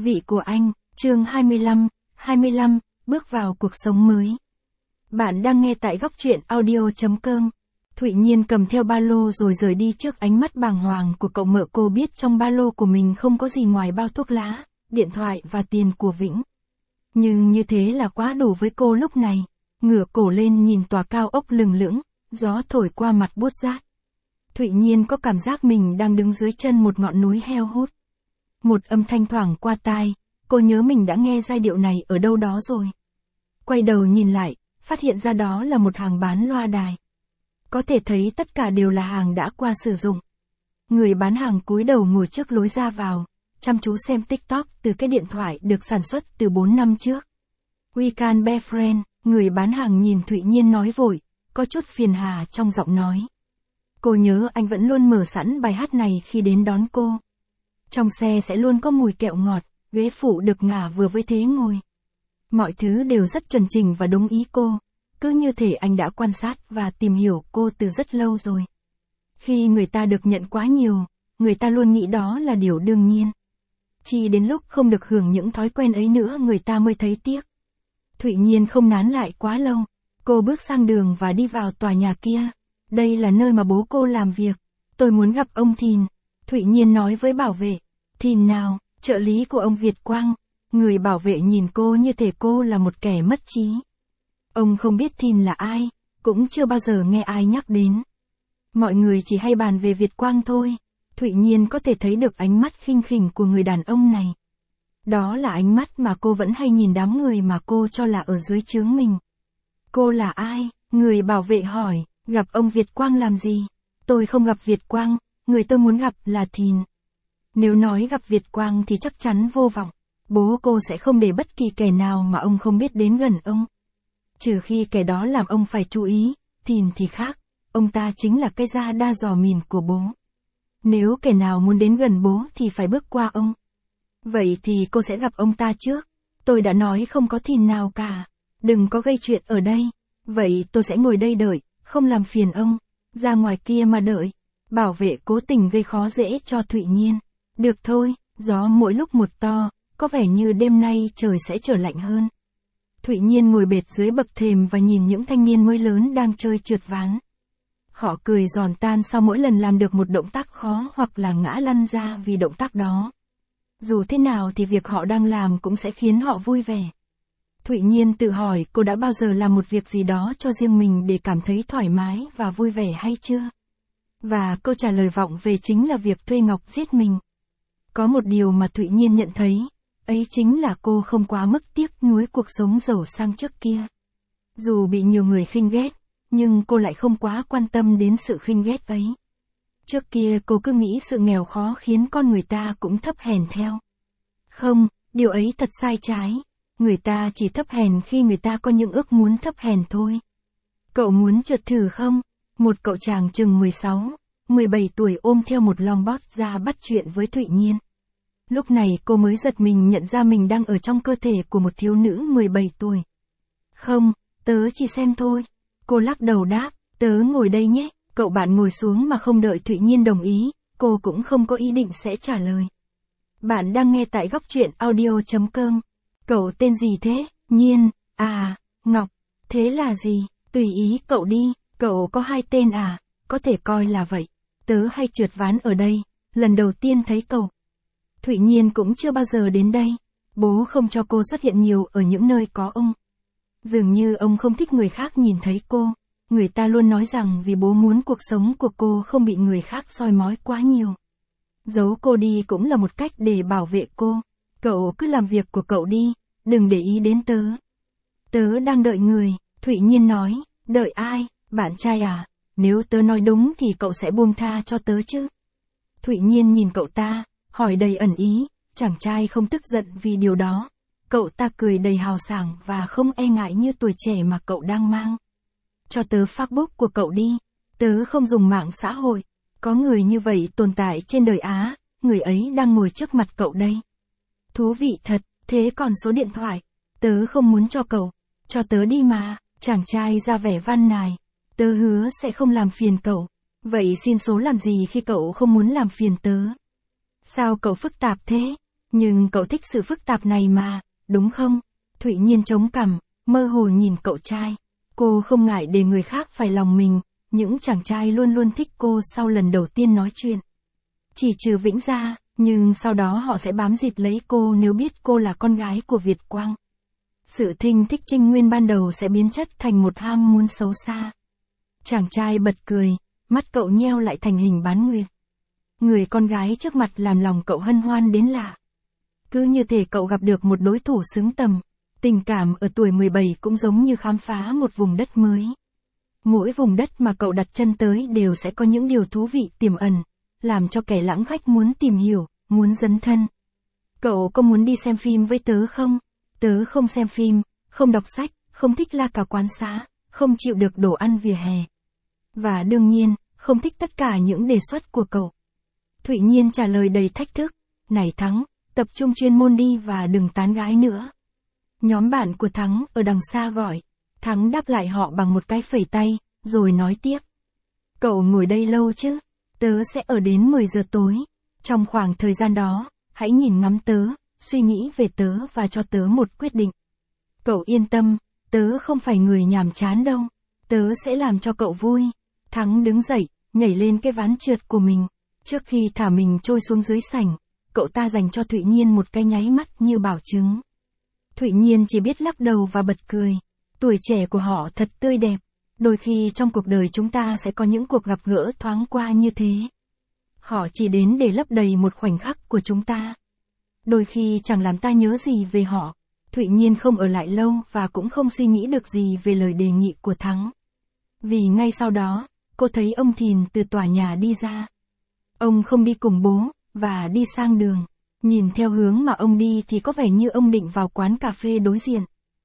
Vị của anh, chương 25, bước vào cuộc sống mới. Bạn đang nghe tại góc truyện audio.com. Thụy Nhiên cầm theo ba lô rồi rời đi trước ánh mắt bàng hoàng của cậu mợ. Cô biết trong ba lô của mình không có gì ngoài bao thuốc lá, điện thoại và tiền của Vĩnh. Nhưng như thế là quá đủ với cô lúc này. Ngửa cổ lên nhìn tòa cao ốc lừng lững, gió thổi qua mặt buốt rát. Thụy Nhiên có cảm giác mình đang đứng dưới chân một ngọn núi heo hút. Một âm thanh thoảng qua tai, cô nhớ mình đã nghe giai điệu này ở đâu đó rồi. Quay đầu nhìn lại, phát hiện ra đó là một hàng bán loa đài. Có thể thấy tất cả đều là hàng đã qua sử dụng. Người bán hàng cúi đầu ngồi trước lối ra vào, chăm chú xem TikTok từ cái điện thoại được sản xuất từ 4 năm trước. We can be friends, người bán hàng nhìn Thụy Nhiên nói vội, có chút phiền hà trong giọng nói. Cô nhớ anh vẫn luôn mở sẵn bài hát này khi đến đón cô. Trong xe sẽ luôn có mùi kẹo ngọt, ghế phụ được ngả vừa với thế ngồi. Mọi thứ đều rất chuẩn chỉnh và đúng ý cô, cứ như thể anh đã quan sát và tìm hiểu cô từ rất lâu rồi. Khi người ta được nhận quá nhiều, người ta luôn nghĩ đó là điều đương nhiên. Chỉ đến lúc không được hưởng những thói quen ấy nữa người ta mới thấy tiếc. Thụy Nhiên không nán lại quá lâu, cô bước sang đường và đi vào tòa nhà kia. Đây là nơi mà bố cô làm việc, tôi muốn gặp ông Thìn. Thụy Nhiên nói với bảo vệ. Thìn nào, trợ lý của ông Việt Quang. Người bảo vệ nhìn cô như thể cô là một kẻ mất trí. Ông không biết Thìn là ai, cũng chưa bao giờ nghe ai nhắc đến. Mọi người chỉ hay bàn về Việt Quang thôi. Thụy Nhiên có thể thấy được ánh mắt khinh khỉnh của người đàn ông này. Đó là ánh mắt mà cô vẫn hay nhìn đám người mà cô cho là ở dưới trướng mình. Cô là ai? Người bảo vệ hỏi, gặp ông Việt Quang làm gì? Tôi không gặp Việt Quang, người tôi muốn gặp là Thìn. Nếu nói gặp Việt Quang thì chắc chắn vô vọng. Bố cô sẽ không để bất kỳ kẻ nào mà ông không biết đến gần ông. Trừ khi kẻ đó làm ông phải chú ý, Thìn thì khác. Ông ta chính là cái da đa giò mìn của bố. Nếu kẻ nào muốn đến gần bố thì phải bước qua ông. Vậy thì cô sẽ gặp ông ta trước. Tôi đã nói không có Thìn nào cả. Đừng có gây chuyện ở đây. Vậy tôi sẽ ngồi đây đợi, không làm phiền ông. Ra ngoài kia mà đợi. Bảo vệ cố tình gây khó dễ cho Thụy Nhiên. Được thôi, gió mỗi lúc một to, có vẻ như đêm nay trời sẽ trở lạnh hơn. Thụy Nhiên ngồi bệt dưới bậc thềm và nhìn những thanh niên mới lớn đang chơi trượt ván. Họ cười giòn tan sau mỗi lần làm được một động tác khó hoặc là ngã lăn ra vì động tác đó. Dù thế nào thì việc họ đang làm cũng sẽ khiến họ vui vẻ. Thụy Nhiên tự hỏi cô đã bao giờ làm một việc gì đó cho riêng mình để cảm thấy thoải mái và vui vẻ hay chưa? Và câu trả lời vọng về chính là việc thuê Ngọc giết mình. Có một điều mà Thụy Nhiên nhận thấy, ấy chính là cô không quá mức tiếc nuối cuộc sống giàu sang trước kia. Dù bị nhiều người khinh ghét, nhưng cô lại không quá quan tâm đến sự khinh ghét ấy. Trước kia cô cứ nghĩ sự nghèo khó khiến con người ta cũng thấp hèn theo. Không, điều ấy thật sai trái. Người ta chỉ thấp hèn khi người ta có những ước muốn thấp hèn thôi. Cậu muốn trượt thử không? Một cậu chàng chừng 16, 17 tuổi ôm theo một longboard ra bắt chuyện với Thụy Nhiên. Lúc này cô mới giật mình nhận ra mình đang ở trong cơ thể của một thiếu nữ 17 tuổi. Không, tớ chỉ xem thôi. Cô lắc đầu đáp, tớ ngồi đây nhé. Cậu bạn ngồi xuống mà không đợi Thụy Nhiên đồng ý, cô cũng không có ý định sẽ trả lời. Bạn đang nghe tại góc truyện audio.com. Cậu tên gì thế? Nhiên, à, Ngọc. Thế là gì? Tùy ý cậu đi, cậu có 2 tên à? Có thể coi là vậy. Tớ hay trượt ván ở đây, lần đầu tiên thấy cậu. Thụy Nhiên cũng chưa bao giờ đến đây. Bố không cho cô xuất hiện nhiều ở những nơi có ông. Dường như ông không thích người khác nhìn thấy cô. Người ta luôn nói rằng vì bố muốn cuộc sống của cô không bị người khác soi mói quá nhiều. Giấu cô đi cũng là một cách để bảo vệ cô. Cậu cứ làm việc của cậu đi, đừng để ý đến tớ. Tớ đang đợi người, Thụy Nhiên nói. Đợi ai? Bạn trai à? Nếu tớ nói đúng thì cậu sẽ buông tha cho tớ chứ? Thụy Nhiên nhìn cậu ta, hỏi đầy ẩn ý. Chàng trai không tức giận vì điều đó. Cậu ta cười đầy hào sảng và không e ngại như tuổi trẻ mà cậu đang mang. Cho tớ Facebook của cậu đi. Tớ không dùng mạng xã hội. Có người như vậy tồn tại trên đời Á. Người ấy đang ngồi trước mặt cậu đây. Thú vị thật. Thế còn số điện thoại? Tớ không muốn cho cậu. Cho tớ đi mà. Chàng trai ra vẻ van nài. Tớ hứa sẽ không làm phiền cậu. Vậy xin số làm gì khi cậu không muốn làm phiền tớ? Sao cậu phức tạp thế? Nhưng cậu thích sự phức tạp này mà, đúng không? Thụy Nhiên chống cằm, mơ hồ nhìn cậu trai. Cô không ngại để người khác phải lòng mình, những chàng trai luôn luôn thích cô sau lần đầu tiên nói chuyện. Chỉ trừ Vĩnh ra, nhưng sau đó họ sẽ bám dịt lấy cô nếu biết cô là con gái của Việt Quang. Sự thinh thích trinh nguyên ban đầu sẽ biến chất thành một ham muốn xấu xa. Chàng trai bật cười, mắt cậu nheo lại thành hình bán nguyệt. Người con gái trước mặt làm lòng cậu hân hoan đến lạ. Cứ như thể cậu gặp được một đối thủ xứng tầm. Tình cảm ở tuổi 17 cũng giống như khám phá một vùng đất mới. Mỗi vùng đất mà cậu đặt chân tới đều sẽ có những điều thú vị tiềm ẩn, làm cho kẻ lãng khách muốn tìm hiểu, muốn dấn thân. Cậu có muốn đi xem phim với tớ không? Tớ không xem phim, không đọc sách, không thích la cà quán xá, không chịu được đồ ăn vỉa hè. Và đương nhiên, không thích tất cả những đề xuất của cậu. Thụy Nhiên trả lời đầy thách thức. Này Thắng, tập trung chuyên môn đi và đừng tán gái nữa. Nhóm bạn của Thắng ở đằng xa gọi. Thắng đáp lại họ bằng một cái phẩy tay, rồi nói tiếp. Cậu ngồi đây lâu chứ? Tớ sẽ ở đến 10 giờ tối. Trong khoảng thời gian đó, hãy nhìn ngắm tớ, suy nghĩ về tớ và cho tớ một quyết định. Cậu yên tâm, tớ không phải người nhàm chán đâu. Tớ sẽ làm cho cậu vui. Thắng đứng dậy, nhảy lên cái ván trượt của mình. Trước khi thả mình trôi xuống dưới sảnh, cậu ta dành cho Thụy Nhiên một cái nháy mắt như bảo chứng. Thụy Nhiên chỉ biết lắc đầu và bật cười. Tuổi trẻ của họ thật tươi đẹp. Đôi khi trong cuộc đời chúng ta sẽ có những cuộc gặp gỡ thoáng qua như thế. Họ chỉ đến để lấp đầy một khoảnh khắc của chúng ta. Đôi khi chẳng làm ta nhớ gì về họ. Thụy Nhiên không ở lại lâu và cũng không suy nghĩ được gì về lời đề nghị của Thắng. Vì ngay sau đó, cô thấy ông Thìn từ tòa nhà đi ra. Ông không đi cùng bố, và đi sang đường. Nhìn theo hướng mà ông đi thì có vẻ như ông định vào quán cà phê đối diện.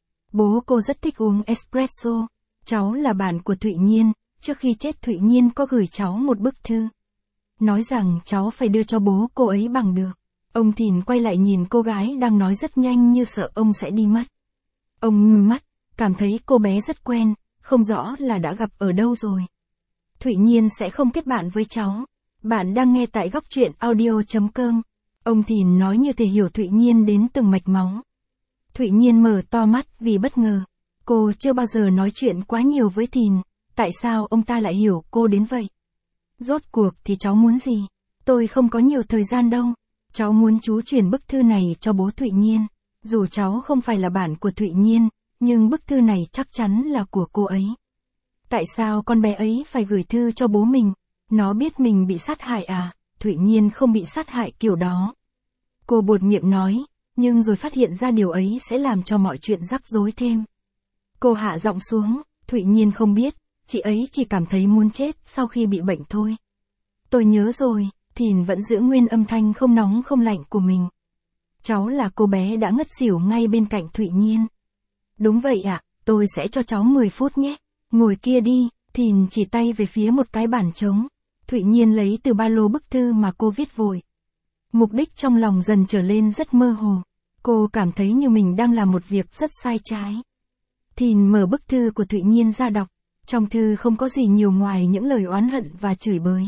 Bố cô rất thích uống espresso. Cháu là bạn của Thụy Nhiên, trước khi chết Thụy Nhiên có gửi cháu một bức thư. Nói rằng cháu phải đưa cho bố cô ấy bằng được. Ông Thìn quay lại nhìn cô gái đang nói rất nhanh như sợ ông sẽ đi mất. Ông nhắm mắt, cảm thấy cô bé rất quen, không rõ là đã gặp ở đâu rồi. Thụy Nhiên sẽ không kết bạn với cháu. Bạn đang nghe tại góc truyện audio.com. Ông Thìn nói như thể hiểu Thụy Nhiên đến từng mạch máu. Thụy Nhiên mở to mắt vì bất ngờ. Cô chưa bao giờ nói chuyện quá nhiều với Thìn, tại sao ông ta lại hiểu cô đến vậy? Rốt cuộc thì cháu muốn gì? Tôi không có nhiều thời gian đâu. Cháu muốn chú chuyển bức thư này cho bố Thụy Nhiên. Dù cháu không phải là bạn của Thụy Nhiên, nhưng bức thư này chắc chắn là của cô ấy. Tại sao con bé ấy phải gửi thư cho bố mình? Nó biết mình bị sát hại à? Thụy Nhiên không bị sát hại kiểu đó. Cô buột miệng nói, nhưng rồi phát hiện ra điều ấy sẽ làm cho mọi chuyện rắc rối thêm. Cô hạ giọng xuống, Thụy Nhiên không biết, chị ấy chỉ cảm thấy muốn chết sau khi bị bệnh thôi. Tôi nhớ rồi, Thìn vẫn giữ nguyên âm thanh không nóng không lạnh của mình. Cháu là cô bé đã ngất xỉu ngay bên cạnh Thụy Nhiên. Đúng vậy ạ, tôi sẽ cho cháu 10 phút nhé. Ngồi kia đi, Thìn chỉ tay về phía một cái bàn trống. Thụy Nhiên lấy từ ba lô bức thư mà cô viết vội. Mục đích trong lòng dần trở lên rất mơ hồ. Cô cảm thấy như mình đang làm một việc rất sai trái. Thìn mở bức thư của Thụy Nhiên ra đọc. Trong thư không có gì nhiều ngoài những lời oán hận và chửi bới.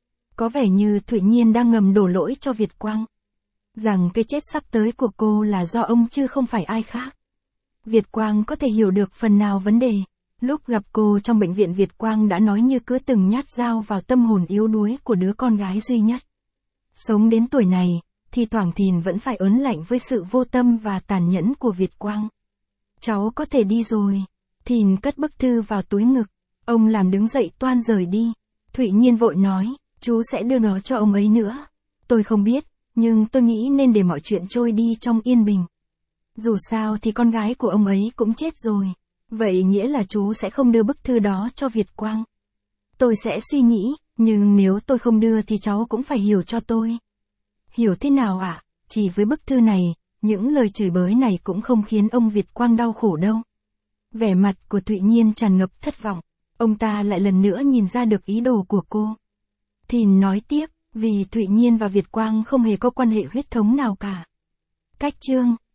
Có vẻ như Thụy Nhiên đang ngầm đổ lỗi cho Việt Quang. Rằng cái chết sắp tới của cô là do ông chứ không phải ai khác. Việt Quang có thể hiểu được phần nào vấn đề. Lúc gặp cô trong bệnh viện Việt Quang đã nói như cứ từng nhát dao vào tâm hồn yếu đuối của đứa con gái duy nhất. Sống đến tuổi này, thì thoảng Thìn vẫn phải ớn lạnh với sự vô tâm và tàn nhẫn của Việt Quang. Cháu có thể đi rồi. Thìn cất bức thư vào túi ngực. Ông làm đứng dậy toan rời đi. Thụy Nhiên vội nói, chú sẽ đưa nó cho ông ấy nữa. Tôi không biết, nhưng tôi nghĩ nên để mọi chuyện trôi đi trong yên bình. Dù sao thì con gái của ông ấy cũng chết rồi. Vậy nghĩa là chú sẽ không đưa bức thư đó cho Việt Quang. Tôi sẽ suy nghĩ, nhưng nếu tôi không đưa thì cháu cũng phải hiểu cho tôi. Hiểu thế nào ạ? Chỉ với bức thư này, những lời chửi bới này cũng không khiến ông Việt Quang đau khổ đâu. Vẻ mặt của Thụy Nhiên tràn ngập thất vọng. Ông ta lại lần nữa nhìn ra được ý đồ của cô. Thìn nói tiếp, vì Thụy Nhiên và Việt Quang không hề có quan hệ huyết thống nào cả. Cách chương